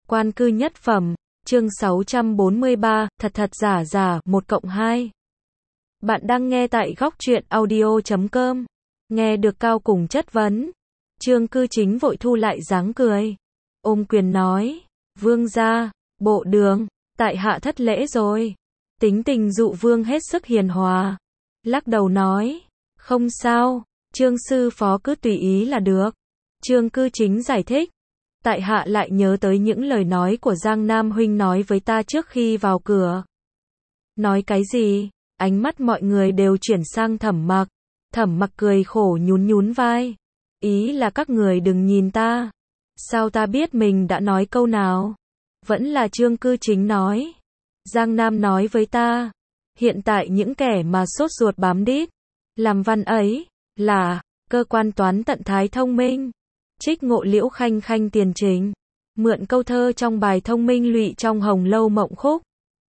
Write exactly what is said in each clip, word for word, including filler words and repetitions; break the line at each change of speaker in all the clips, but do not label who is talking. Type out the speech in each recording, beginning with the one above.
Quan cư nhất phẩm, chương sáu trăm bốn mươi ba, thật thật giả giả, một cộng hai. Bạn đang nghe tại góc truyện audio chấm com. Nghe được Cao Cùng chất vấn. Trương Cư Chính vội thu lại dáng cười. Ôm quyền nói, vương gia, bộ đường, tại hạ thất lễ rồi. Tính tình Dụ Vương hết sức hiền hòa. Lắc đầu nói, không sao, Trương sư phó cứ tùy ý là được. Trương Cư Chính giải thích. Tại hạ lại nhớ tới những lời nói của Giang Nam huynh nói với ta trước khi vào cửa. Nói cái gì? Ánh mắt mọi người đều chuyển sang Thẩm Mặc. Thẩm Mặc cười khổ nhún nhún vai. Ý là các người đừng nhìn ta. Sao ta biết mình đã nói câu nào? Vẫn là Trương Cư Chính nói. Giang Nam nói với ta. Hiện tại những kẻ mà sốt ruột bám đít. Làm văn ấy, là, cơ quan toán tận thái thông minh. Trích ngộ Liễu Khanh Khanh tiền trình. Mượn câu thơ trong bài thông minh lụy trong Hồng Lâu Mộng Khúc.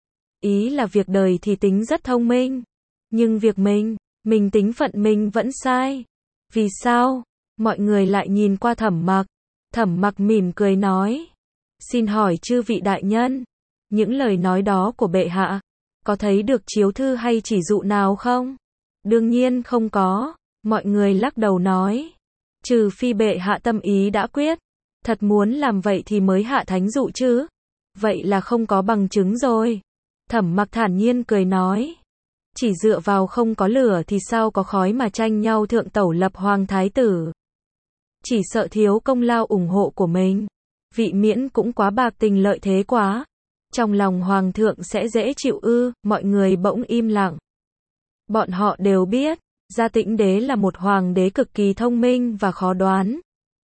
Ý là việc đời thì tính rất thông minh. Nhưng việc mình, mình tính phận mình vẫn sai. Vì sao? Mọi người lại nhìn qua Thẩm Mặc. Thẩm Mặc mỉm cười nói. Xin hỏi chư vị đại nhân. Những lời nói đó của bệ hạ. Có thấy được chiếu thư hay chỉ dụ nào không? Đương nhiên không có. Mọi người lắc đầu nói. Trừ phi bệ hạ tâm ý đã quyết. Thật muốn làm vậy thì mới hạ thánh dụ chứ. Vậy là không có bằng chứng rồi. Thẩm Mặc thản nhiên cười nói. Chỉ dựa vào không có lửa thì sao có khói mà tranh nhau thượng tẩu lập hoàng thái tử. Chỉ sợ thiếu công lao ủng hộ của mình. Vị miễn cũng quá bạc tình lợi thế quá. Trong lòng hoàng thượng sẽ dễ chịu ư, mọi người bỗng im lặng. Bọn họ đều biết. Gia Tĩnh Đế là một hoàng đế cực kỳ thông minh và khó đoán.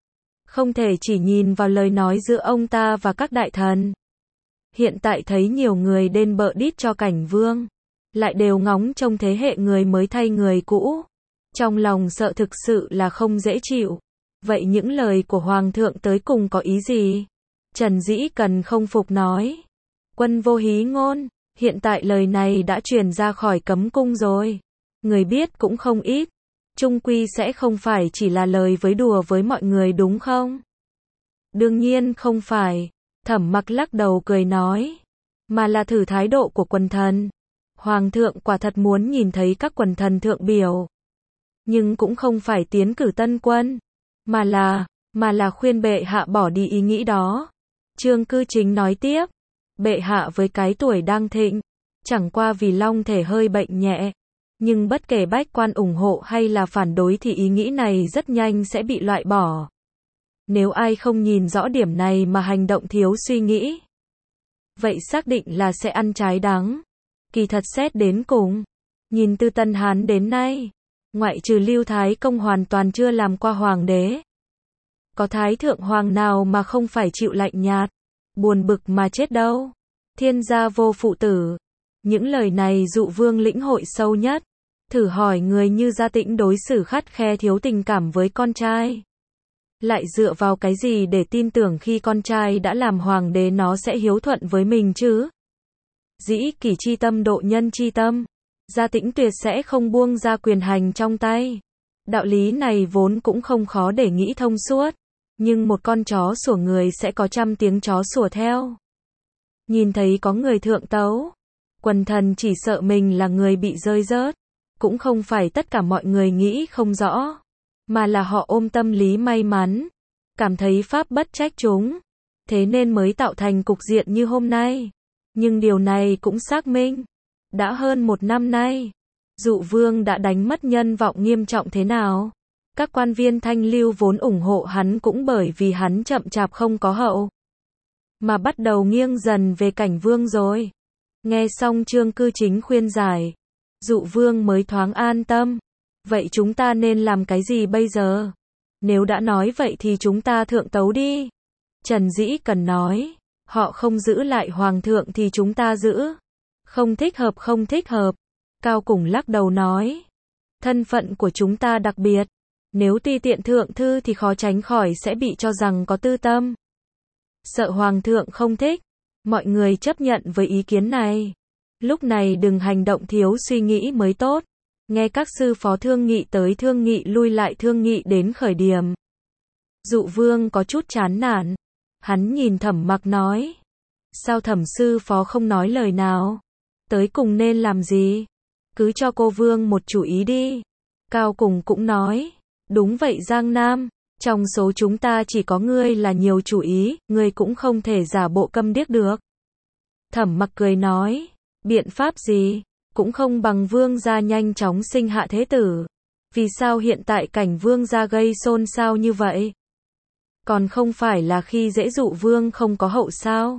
Không thể chỉ nhìn vào lời nói giữa ông ta và các đại thần. Hiện tại thấy nhiều người đền bợ đít cho Cảnh Vương. Lại đều ngóng trông thế hệ người mới thay người cũ. Trong lòng sợ thực sự là không dễ chịu. Vậy những lời của hoàng thượng tới cùng có ý gì? Trần Dĩ Cần không phục nói. Quân vô hí ngôn. Hiện tại lời này đã truyền ra khỏi cấm cung rồi. Người biết cũng không ít. Chung quy sẽ không phải chỉ là lời với đùa với mọi người đúng không? Đương nhiên không phải. Thẩm Mặc lắc đầu cười nói. Mà là thử thái độ của quần thần. Hoàng thượng quả thật muốn nhìn thấy các quần thần thượng biểu. Nhưng cũng không phải tiến cử tân quân. Mà là, mà là khuyên bệ hạ bỏ đi ý nghĩ đó. Trương Cư Chính nói tiếp. Bệ hạ với cái tuổi đang thịnh. Chẳng qua vì long thể hơi bệnh nhẹ. Nhưng bất kể bách quan ủng hộ hay là phản đối thì ý nghĩ này rất nhanh sẽ bị loại bỏ. Nếu ai không nhìn rõ điểm này mà hành động thiếu suy nghĩ, vậy xác định là sẽ ăn trái đắng. Kỳ thật xét đến cùng, nhìn từ Tân Hán đến nay, ngoại trừ Lưu Thái Công hoàn toàn chưa làm qua hoàng đế. Có thái thượng hoàng nào mà không phải chịu lạnh nhạt, buồn bực mà chết đâu. Thiên gia vô phụ tử. Những lời này Dụ Vương lĩnh hội sâu nhất. Thử hỏi người như Gia Tĩnh đối xử khắt khe thiếu tình cảm với con trai. Lại dựa vào cái gì để tin tưởng khi con trai đã làm hoàng đế nó sẽ hiếu thuận với mình chứ? Dĩ kỷ chi tâm độ nhân chi tâm. Gia Tĩnh tuyệt sẽ không buông ra quyền hành trong tay. Đạo lý này vốn cũng không khó để nghĩ thông suốt. Nhưng một con chó sủa người sẽ có trăm tiếng chó sủa theo. Nhìn thấy có người thượng tấu. Quần thần chỉ sợ mình là người bị rơi rớt. Cũng không phải tất cả mọi người nghĩ không rõ. Mà là họ ôm tâm lý may mắn. Cảm thấy pháp bất trách chúng. Thế nên mới tạo thành cục diện như hôm nay. Nhưng điều này cũng xác minh. Đã hơn một năm nay. Dụ Vương đã đánh mất nhân vọng nghiêm trọng thế nào. Các quan viên thanh lưu vốn ủng hộ hắn cũng bởi vì hắn chậm chạp không có hậu. Mà bắt đầu nghiêng dần về Cảnh Vương rồi. Nghe xong Trương Cư Chính khuyên giải. Dụ Vương mới thoáng an tâm. Vậy chúng ta nên làm cái gì bây giờ? Nếu đã nói vậy thì chúng ta thượng tấu đi. Trần Dĩ Cần nói. Họ không giữ lại hoàng thượng thì chúng ta giữ. Không thích hợp không thích hợp. Cao Cùng lắc đầu nói. Thân phận của chúng ta đặc biệt. Nếu tùy tiện thượng thư thì khó tránh khỏi sẽ bị cho rằng có tư tâm. Sợ hoàng thượng không thích. Mọi người chấp nhận với ý kiến này. Lúc này đừng hành động thiếu suy nghĩ mới tốt. Nghe các sư phó thương nghị tới thương nghị lui lại thương nghị đến khởi điểm. Dụ Vương có chút chán nản. Hắn nhìn Thẩm Mặc nói. Sao Thẩm sư phó không nói lời nào? Tới cùng nên làm gì? Cứ cho cô Vương một chủ ý đi. Cao Cùng cũng nói. Đúng vậy Giang Nam. Trong số chúng ta chỉ có ngươi là nhiều chủ ý, ngươi cũng không thể giả bộ câm điếc được. Thẩm Mặc cười nói. Biện pháp gì? Cũng không bằng Vương gia nhanh chóng sinh hạ thế tử. Vì sao hiện tại cảnh Vương gia gây xôn xao như vậy? Còn không phải là khi dễ Dụ Vương không có hậu sao?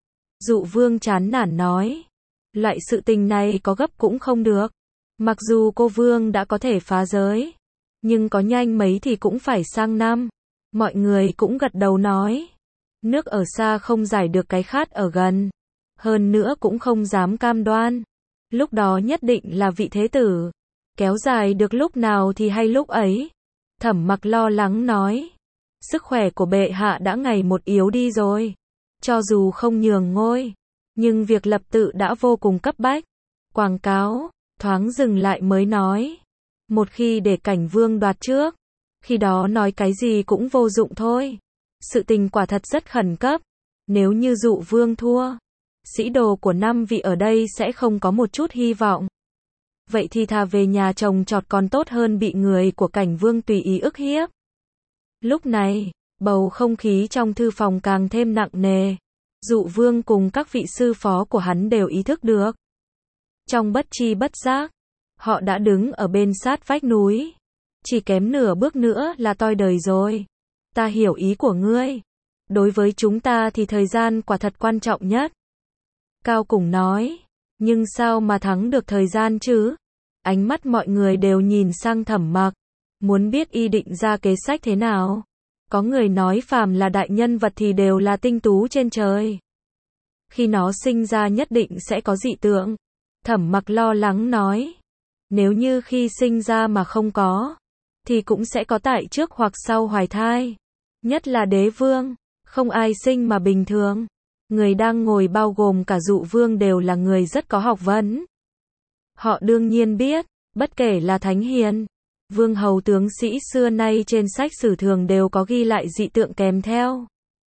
Dụ Vương chán nản nói. Loại sự tình này có gấp cũng không được. Mặc dù cô Vương đã có thể phá giới, nhưng có nhanh mấy thì cũng phải sang năm. Mọi người cũng gật đầu nói. Nước ở xa không giải được cái khát ở gần. Hơn nữa cũng không dám cam đoan. Lúc đó nhất định là vị thế tử. Kéo dài được lúc nào thì hay lúc ấy. Thẩm Mặc lo lắng nói. Sức khỏe của bệ hạ đã ngày một yếu đi rồi. Cho dù không nhường ngôi, nhưng việc lập tự đã vô cùng cấp bách. Quảng cáo, thoáng dừng lại mới nói. Một khi để cảnh Vương đoạt trước, khi đó nói cái gì cũng vô dụng thôi. Sự tình quả thật rất khẩn cấp. Nếu như Dụ Vương thua, sĩ đồ của năm vị ở đây sẽ không có một chút hy vọng. Vậy thì thà về nhà chồng trọt còn tốt hơn bị người của cảnh Vương tùy ý ức hiếp. Lúc này, bầu không khí trong thư phòng càng thêm nặng nề. Dụ Vương cùng các vị sư phó của hắn đều ý thức được. Trong bất chi bất giác, họ đã đứng ở bên sát vách núi. Chỉ kém nửa bước nữa là toi đời rồi. Ta hiểu ý của ngươi. Đối với chúng ta thì thời gian quả thật quan trọng nhất. Cao Cùng nói. Nhưng sao mà thắng được thời gian chứ? Ánh mắt mọi người đều nhìn sang Thẩm Mặc. Muốn biết y định ra kế sách thế nào. Có người nói phàm là đại nhân vật thì đều là tinh tú trên trời. Khi nó sinh ra nhất định sẽ có dị tượng. Thẩm Mặc lo lắng nói. Nếu như khi sinh ra mà không có, thì cũng sẽ có tại trước hoặc sau hoài thai. Nhất là đế vương, không ai sinh mà bình thường. Người đang ngồi bao gồm cả Dụ Vương đều là người rất có học vấn. Họ đương nhiên biết, bất kể là thánh hiền, vương hầu tướng sĩ xưa nay trên sách sử thường đều có ghi lại dị tượng kèm theo.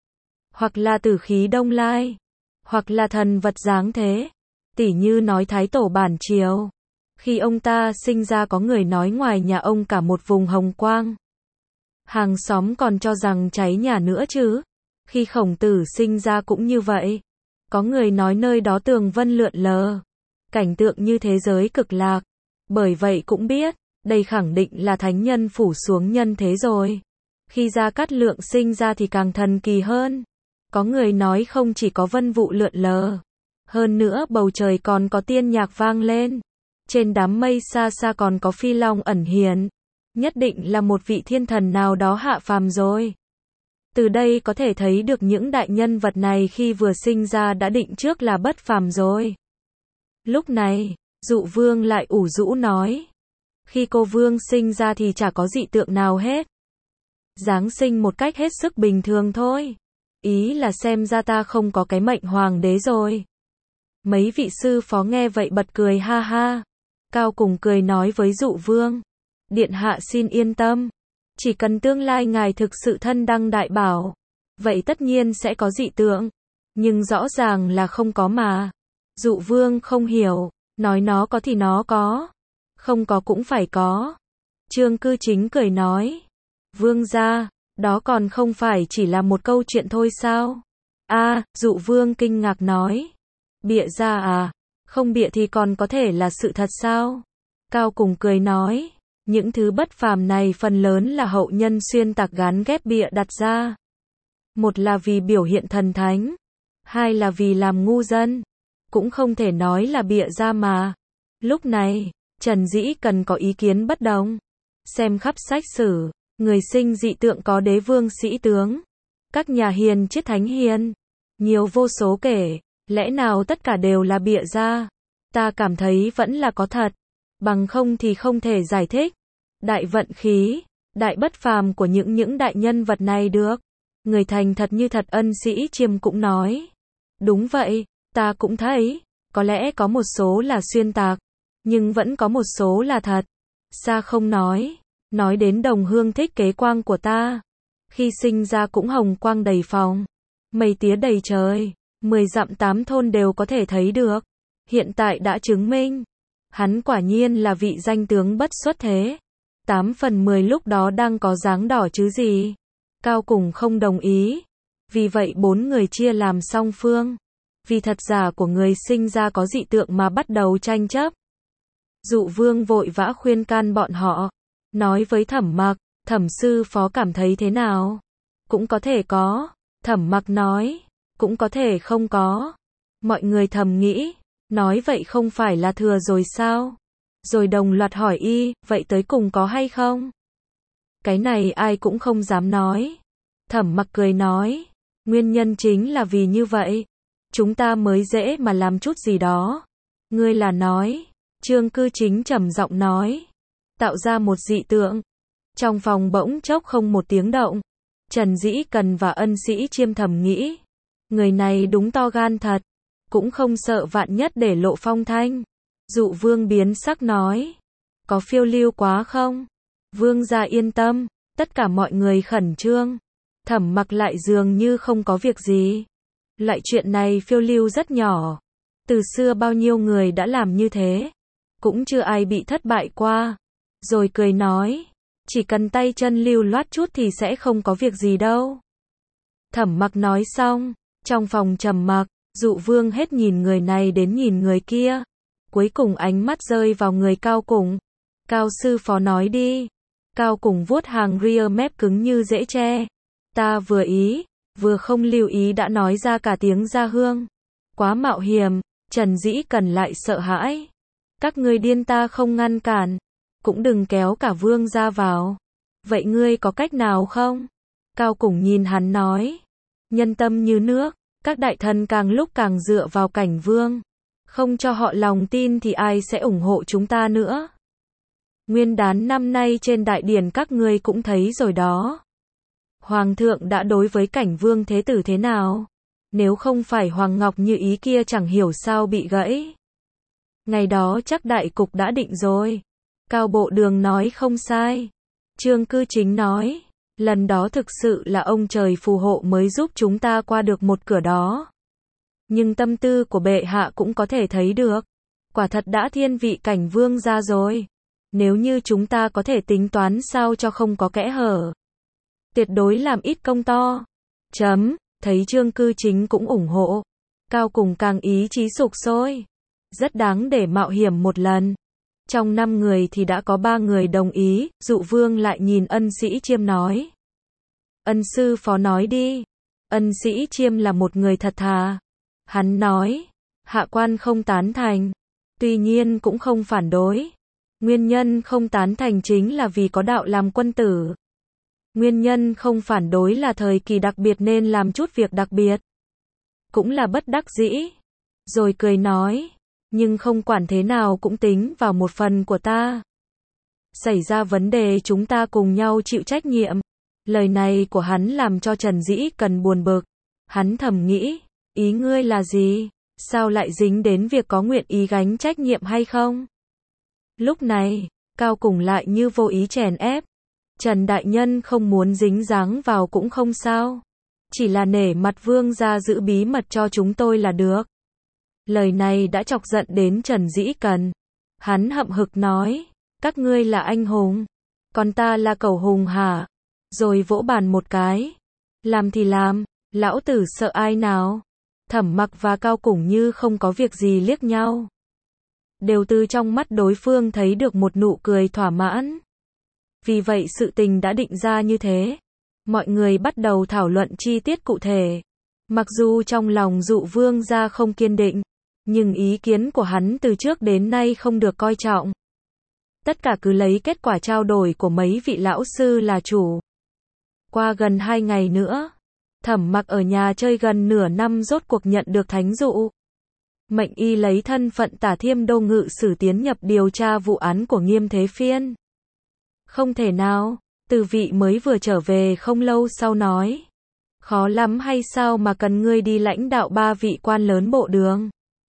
Hoặc là tử khí đông lai, hoặc là thần vật giáng thế. Tỉ như nói Thái Tổ bản triều. Khi ông ta sinh ra có người nói ngoài nhà ông cả một vùng hồng quang. Hàng xóm còn cho rằng cháy nhà nữa chứ. Khi Khổng Tử sinh ra cũng như vậy. Có người nói nơi đó tường vân lượn lờ. Cảnh tượng như thế giới cực lạc. Bởi vậy cũng biết, đây khẳng định là thánh nhân phủ xuống nhân thế rồi. Khi Gia Cát Lượng sinh ra thì càng thần kỳ hơn. Có người nói không chỉ có vân vụ lượn lờ. Hơn nữa bầu trời còn có tiên nhạc vang lên. Trên đám mây xa xa còn có phi long ẩn hiện. Nhất định là một vị thiên thần nào đó hạ phàm rồi. Từ đây có thể thấy được những đại nhân vật này khi vừa sinh ra đã định trước là bất phàm rồi. Lúc này, Dụ Vương lại ủ rũ nói. Khi cô Vương sinh ra thì chả có dị tượng nào hết. Giáng sinh một cách hết sức bình thường thôi. Ý là xem ra ta không có cái mệnh hoàng đế rồi. Mấy vị sư phó nghe vậy bật cười ha ha. Cao Cùng cười nói với Dụ Vương. Điện hạ xin yên tâm. Chỉ cần tương lai ngài thực sự thân đăng đại bảo. Vậy tất nhiên sẽ có dị tượng. Nhưng rõ ràng là không có mà. Dụ Vương không hiểu. Nói nó có thì nó có. Không có cũng phải có. Trương Cư Chính cười nói. Vương gia, đó còn không phải chỉ là một câu chuyện thôi sao? A, à, Dụ Vương kinh ngạc nói. Bịa ra à? Không bịa thì còn có thể là sự thật sao? Cao Cùng cười nói. Những thứ bất phàm này phần lớn là hậu nhân xuyên tạc gán ghép bịa đặt ra. Một là vì biểu hiện thần thánh. Hai là vì làm ngu dân. Cũng không thể nói là bịa ra mà. Lúc này, Trần Dĩ cần có ý kiến bất đồng. Xem khắp sách sử, người sinh dị tượng có đế vương sĩ tướng. Các nhà hiền triết thánh hiền. Nhiều vô số kể, lẽ nào tất cả đều là bịa ra? Ta cảm thấy vẫn là có thật. Bằng không thì không thể giải thích. Đại vận khí, đại bất phàm của những những đại nhân vật này được. Người thành thật như thật Ân Sĩ Chiêm cũng nói. Đúng vậy, ta cũng thấy. Có lẽ có một số là xuyên tạc. Nhưng vẫn có một số là thật. Sa không nói. Nói đến đồng hương thích kế quang của ta. Khi sinh ra cũng hồng quang đầy phòng. Mây tía đầy trời, mười dặm tám thôn đều có thể thấy được. Hiện tại đã chứng minh, hắn quả nhiên là vị danh tướng bất xuất thế. Tám phần mười lúc đó đang có dáng đỏ chứ gì. Cao Cùng không đồng ý. Vì vậy bốn người chia làm song phương. Vì thật giả của người sinh ra có dị tượng mà bắt đầu tranh chấp. Dụ Vương vội vã khuyên can bọn họ. Nói với Thẩm Mặc, Thẩm sư phó cảm thấy thế nào? Cũng có thể có. Thẩm Mặc nói, cũng có thể không có. Mọi người thầm nghĩ, nói vậy không phải là thừa rồi sao? Rồi đồng loạt hỏi y, vậy tới cùng có hay không? Cái này ai cũng không dám nói. Thẩm Mặc cười nói, nguyên nhân chính là vì như vậy. Chúng ta mới dễ mà làm chút gì đó. Ngươi là nói, Trương Cư Chính trầm giọng nói, tạo ra một dị tượng. Trong phòng bỗng chốc không một tiếng động. Trần Dĩ Cần và Ân Sĩ Chiêm thầm nghĩ, người này đúng to gan thật, cũng không sợ vạn nhất để lộ phong thanh. Dụ Vương biến sắc nói, có phiêu lưu quá không? Vương gia yên tâm, tất cả mọi người khẩn trương. Thẩm Mặc lại dường như không có việc gì. Loại chuyện này phiêu lưu rất nhỏ. Từ xưa bao nhiêu người đã làm như thế, cũng chưa ai bị thất bại qua. Rồi cười nói, chỉ cần tay chân lưu loát chút thì sẽ không có việc gì đâu. Thẩm Mặc nói xong, trong phòng trầm mặc, Dụ Vương hết nhìn người này đến nhìn người kia. Cuối cùng ánh mắt rơi vào người Cao Cùng. Cao sư phó nói đi. Cao Cùng vuốt hàng ria mép cứng như dễ tre. Ta vừa ý, vừa không lưu ý đã nói ra cả tiếng Gia Hương. Quá mạo hiểm, Trần Dĩ Cần lại sợ hãi. Các ngươi điên ta không ngăn cản, cũng đừng kéo cả Vương gia vào. Vậy ngươi có cách nào không? Cao Cùng nhìn hắn nói, nhân tâm như nước, các đại thần càng lúc càng dựa vào Cảnh Vương. Không cho họ lòng tin thì ai sẽ ủng hộ chúng ta nữa? Nguyên đán năm nay trên đại điển các ngươi cũng thấy rồi đó. Hoàng thượng đã đối với Cảnh Vương thế tử thế nào? Nếu không phải Hoàng Ngọc Như ý kia chẳng hiểu sao bị gãy. Ngày đó chắc đại cục đã định rồi. Cao Bộ Đường nói không sai. Trương Cư Chính nói, lần đó thực sự là ông trời phù hộ mới giúp chúng ta qua được một cửa đó. Nhưng tâm tư của bệ hạ cũng có thể thấy được. Quả thật đã thiên vị Cảnh Vương ra rồi. Nếu như chúng ta có thể tính toán sao cho không có kẽ hở, tuyệt đối làm ít công to. Chấm, thấy Trương Cư Chính cũng ủng hộ. Cao Cùng càng ý chí sục sôi. Rất đáng để mạo hiểm một lần. Trong năm người thì đã có ba người đồng ý. Dụ Vương lại nhìn Ân Sĩ Chiêm nói, Ân sư phó nói đi. Ân Sĩ Chiêm là một người thật thà. Hắn nói, hạ quan không tán thành, tuy nhiên cũng không phản đối. Nguyên nhân không tán thành chính là vì có đạo làm quân tử. Nguyên nhân không phản đối là thời kỳ đặc biệt nên làm chút việc đặc biệt. Cũng là bất đắc dĩ. Rồi cười nói, nhưng không quản thế nào cũng tính vào một phần của ta. Xảy ra vấn đề chúng ta cùng nhau chịu trách nhiệm. Lời này của hắn làm cho Trần Dĩ Cần buồn bực. Hắn thầm nghĩ, ý ngươi là gì? Sao lại dính đến việc có nguyện ý gánh trách nhiệm hay không? Lúc này, Cao Cùng lại như vô ý chèn ép. Trần Đại Nhân không muốn dính dáng vào cũng không sao. Chỉ là nể mặt Vương gia giữ bí mật cho chúng tôi là được. Lời này đã chọc giận đến Trần Dĩ Cần. Hắn hậm hực nói, các ngươi là anh hùng, còn ta là cẩu hùng hả? Rồi vỗ bàn một cái. Làm thì làm, lão tử sợ ai nào? Thẩm Mặc và Cao Cùng như không có việc gì liếc nhau. Đều từ trong mắt đối phương thấy được một nụ cười thỏa mãn. Vì vậy sự tình đã định ra như thế. Mọi người bắt đầu thảo luận chi tiết cụ thể. Mặc dù trong lòng Dụ Vương gia không kiên định, nhưng ý kiến của hắn từ trước đến nay không được coi trọng. Tất cả cứ lấy kết quả trao đổi của mấy vị lão sư là chủ. Qua gần hai ngày nữa, Thẩm Mặc ở nhà chơi gần nửa năm rốt cuộc nhận được thánh dụ. Mệnh y lấy thân phận Tả Thiêm Đô ngự sử tiến nhập điều tra vụ án của Nghiêm Thế Phiên. Không thể nào, Từ Vị mới vừa trở về không lâu sau nói. Khó lắm hay sao mà cần ngươi đi lãnh đạo ba vị quan lớn bộ đường?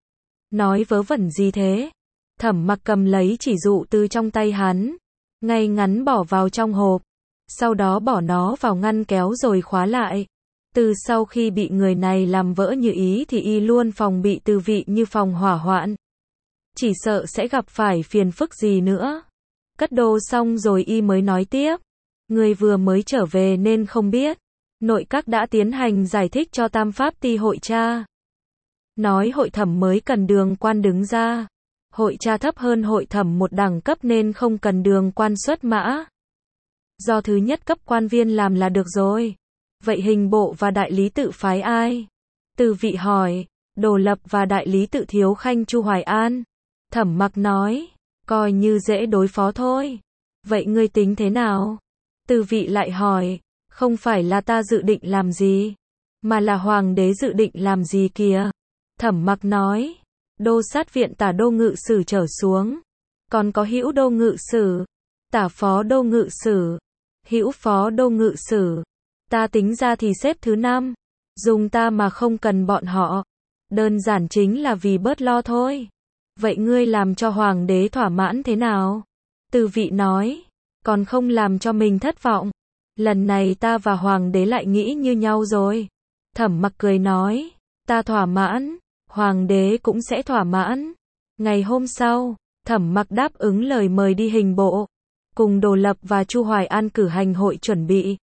Nói vớ vẩn gì thế? Thẩm Mặc cầm lấy chỉ dụ từ trong tay hắn, ngay ngắn bỏ vào trong hộp, sau đó bỏ nó vào ngăn kéo rồi khóa lại. Từ sau khi bị người này làm vỡ như ý thì y luôn phòng bị Từ Vị như phòng hỏa hoạn. Chỉ sợ sẽ gặp phải phiền phức gì nữa. Cất đồ xong rồi y mới nói tiếp. Người vừa mới trở về nên không biết. Nội các đã tiến hành giải thích cho Tam Pháp Ti hội tra. Nói hội thẩm mới cần đường quan đứng ra. Hội tra thấp hơn hội thẩm một đẳng cấp nên không cần đường quan xuất mã. Do thứ nhất cấp quan viên làm là được rồi. Vậy hình bộ và đại lý tự phái ai? Từ Vị hỏi. Đồ Lập và đại lý tự Thiếu Khanh Chu Hoài An. Thẩm Mặc nói. Coi như dễ đối phó thôi. Vậy ngươi tính thế nào? Từ Vị lại hỏi. Không phải là ta dự định làm gì, mà là hoàng đế dự định làm gì kìa. Thẩm Mặc nói. Đô sát viện tả đô ngự sử trở xuống. Còn có hữu đô ngự sử, tả phó đô ngự sử, hữu phó đô ngự sử. Ta tính ra thì xếp thứ năm. Dùng ta mà không cần bọn họ. Đơn giản chính là vì bớt lo thôi. Vậy ngươi làm cho hoàng đế thỏa mãn thế nào? Từ Vị nói. Còn không làm cho mình thất vọng. Lần này ta và hoàng đế lại nghĩ như nhau rồi. Thẩm Mặc cười nói. Ta thỏa mãn, hoàng đế cũng sẽ thỏa mãn. Ngày hôm sau, Thẩm Mặc đáp ứng lời mời đi hình bộ. Cùng Đồ Lập và Chu Hoài An cử hành hội chuẩn bị.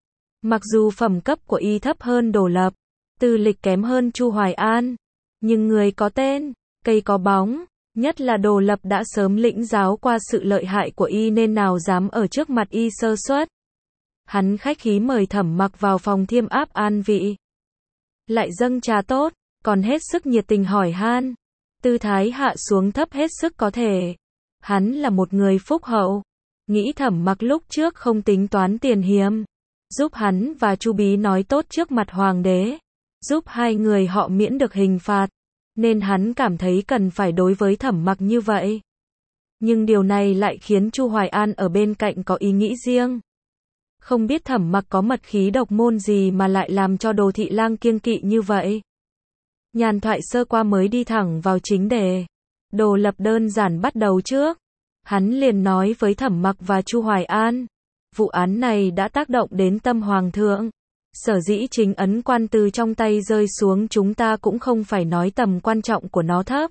Mặc dù phẩm cấp của y thấp hơn Đồ Lập, tư lịch kém hơn Chu Hoài An, nhưng người có tên, cây có bóng, nhất là Đồ Lập đã sớm lĩnh giáo qua sự lợi hại của y nên nào dám ở trước mặt y sơ suất. Hắn khách khí mời Thẩm Mặc vào phòng thiêm áp an vị. Lại dâng trà tốt, còn hết sức nhiệt tình hỏi han. Tư thái hạ xuống thấp hết sức có thể. Hắn là một người phúc hậu. Nghĩ Thẩm Mặc lúc trước không tính toán tiền hiếm. Giúp hắn và Chu Bí nói tốt trước mặt hoàng đế. Giúp hai người họ miễn được hình phạt. Nên hắn cảm thấy cần phải đối với Thẩm Mặc như vậy. Nhưng điều này lại khiến Chu Hoài An ở bên cạnh có ý nghĩ riêng. Không biết Thẩm Mặc có mật khí độc môn gì mà lại làm cho Đồ Thị Lang kiêng kỵ như vậy. Nhàn thoại sơ qua mới đi thẳng vào chính đề. Đồ Lập đơn giản bắt đầu trước. Hắn liền nói với Thẩm Mặc và Chu Hoài An. Vụ án này đã tác động đến tâm hoàng thượng. Sở dĩ chính ấn quan từ trong tay rơi xuống chúng ta cũng không phải nói tầm quan trọng của nó thấp.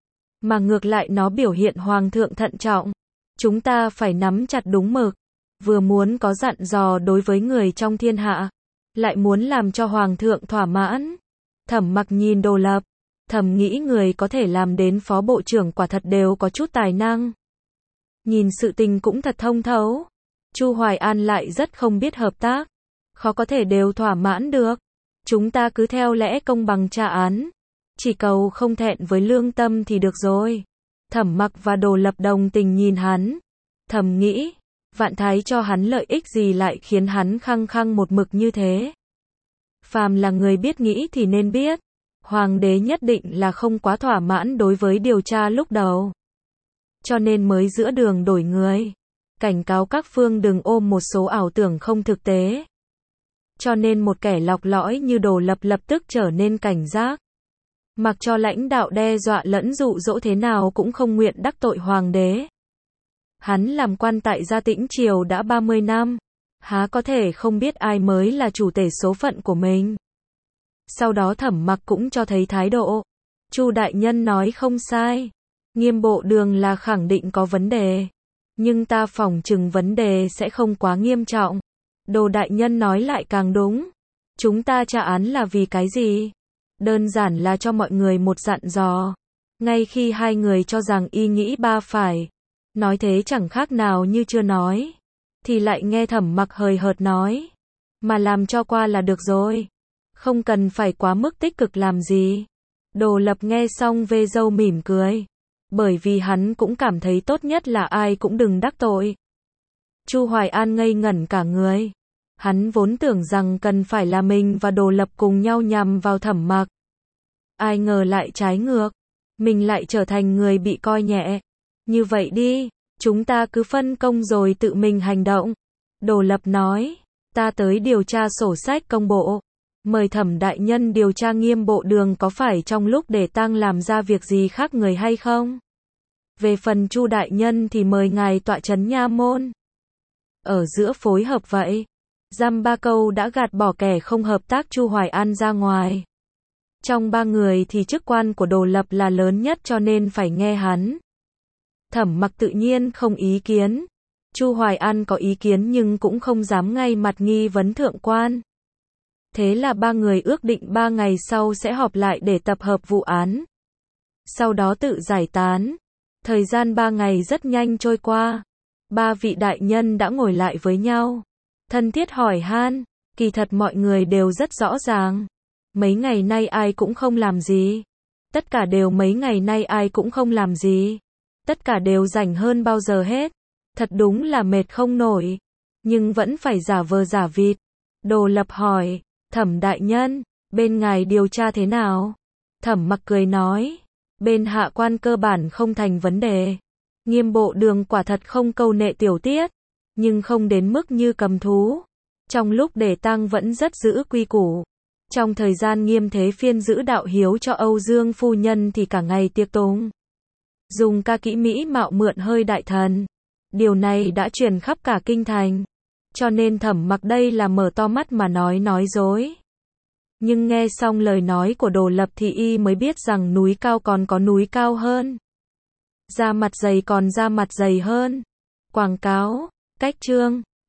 Mà ngược lại nó biểu hiện hoàng thượng thận trọng. Chúng ta phải nắm chặt đúng mực. Vừa muốn có dặn dò đối với người trong thiên hạ. Lại muốn làm cho hoàng thượng thỏa mãn. Thẩm Mặc nhìn Đồ Lập. Thầm nghĩ người có thể làm đến phó bộ trưởng quả thật đều có chút tài năng. Nhìn sự tình cũng thật thông thấu. Chu Hoài An lại rất không biết hợp tác. Khó có thể đều thỏa mãn được. Chúng ta cứ theo lẽ công bằng tra án. Chỉ cầu không thẹn với lương tâm thì được rồi. Thẩm Mặc và Đồ Lập đồng tình nhìn hắn. Thầm nghĩ. Vạn thái cho hắn lợi ích gì lại khiến hắn khăng khăng một mực như thế. Phàm là người biết nghĩ thì nên biết. Hoàng đế nhất định là không quá thỏa mãn đối với điều tra lúc đầu. Cho nên mới giữa đường đổi người. Cảnh cáo các phương đừng ôm một số ảo tưởng không thực tế. Cho nên một kẻ lọc lõi như Đồ Lập lập tức trở nên cảnh giác. Mặc cho lãnh đạo đe dọa lẫn dụ dỗ thế nào cũng không nguyện đắc tội hoàng đế. Hắn làm quan tại Gia Tĩnh Triều đã ba mươi năm. Há có thể không biết ai mới là chủ tể số phận của mình. Sau đó Thẩm Mặc cũng cho thấy thái độ. Chu đại nhân nói không sai. Nghiêm bộ đường là khẳng định có vấn đề. Nhưng ta phỏng chừng vấn đề sẽ không quá nghiêm trọng. Đồ đại nhân nói lại càng đúng. Chúng ta tra án là vì cái gì? Đơn giản là cho mọi người một dặn dò. Ngay khi hai người cho rằng y nghĩ ba phải. Nói thế chẳng khác nào như chưa nói. Thì lại nghe Thẩm Mặc hời hợt nói. Mà làm cho qua là được rồi. Không cần phải quá mức tích cực làm gì. Đồ Lập nghe xong vê râu mỉm cười. Bởi vì hắn cũng cảm thấy tốt nhất là ai cũng đừng đắc tội. Chu Hoài An ngây ngẩn cả người. Hắn vốn tưởng rằng cần phải là mình và Đồ Lập cùng nhau nhằm vào Thẩm Mặc. Ai ngờ lại trái ngược. Mình lại trở thành người bị coi nhẹ. Như vậy đi, chúng ta cứ phân công rồi tự mình hành động. Đồ Lập nói, ta tới điều tra sổ sách công bộ. Mời Thẩm đại nhân điều tra Nghiêm bộ đường có phải trong lúc để tang làm ra việc gì khác người hay không? Về phần Chu đại nhân thì mời ngài tọa trấn nha môn. Ở giữa phối hợp vậy. Dăm ba câu đã gạt bỏ kẻ không hợp tác Chu Hoài An ra ngoài. Trong ba người thì chức quan của Đồ Lập là lớn nhất cho nên phải nghe hắn. Thẩm Mặc tự nhiên không ý kiến. Chu Hoài An có ý kiến nhưng cũng không dám ngay mặt nghi vấn thượng quan. Thế là ba người ước định ba ngày sau sẽ họp lại để tập hợp vụ án. Sau đó tự giải tán. Thời gian ba ngày rất nhanh trôi qua. Ba vị đại nhân đã ngồi lại với nhau. Thân thiết hỏi han. Kỳ thật mọi người đều rất rõ ràng. Mấy ngày nay ai cũng không làm gì. Tất cả đều mấy ngày nay ai cũng không làm gì. Tất cả đều rảnh hơn bao giờ hết. Thật đúng là mệt không nổi. Nhưng vẫn phải giả vờ giả vịt. Đồ Lập hỏi. Thẩm đại nhân, bên ngài điều tra thế nào? Thẩm Mặc cười nói. Bên hạ quan cơ bản không thành vấn đề. Nghiêm bộ đường quả thật không câu nệ tiểu tiết. Nhưng không đến mức như cầm thú. Trong lúc để tang vẫn rất giữ quy củ. Trong thời gian Nghiêm Thế Phiên giữ đạo hiếu cho Âu Dương phu nhân thì cả ngày tiệc tùng. Dùng ca kỹ mỹ mạo mượn hơi đại thần. Điều này đã truyền khắp cả kinh thành. Cho nên Thẩm Mặc đây là mở to mắt mà nói nói dối. Nhưng nghe xong lời nói của Đồ Lập thì y mới biết rằng núi cao còn có núi cao hơn. Da mặt dày còn da mặt dày hơn. Quảng cáo, cách chương.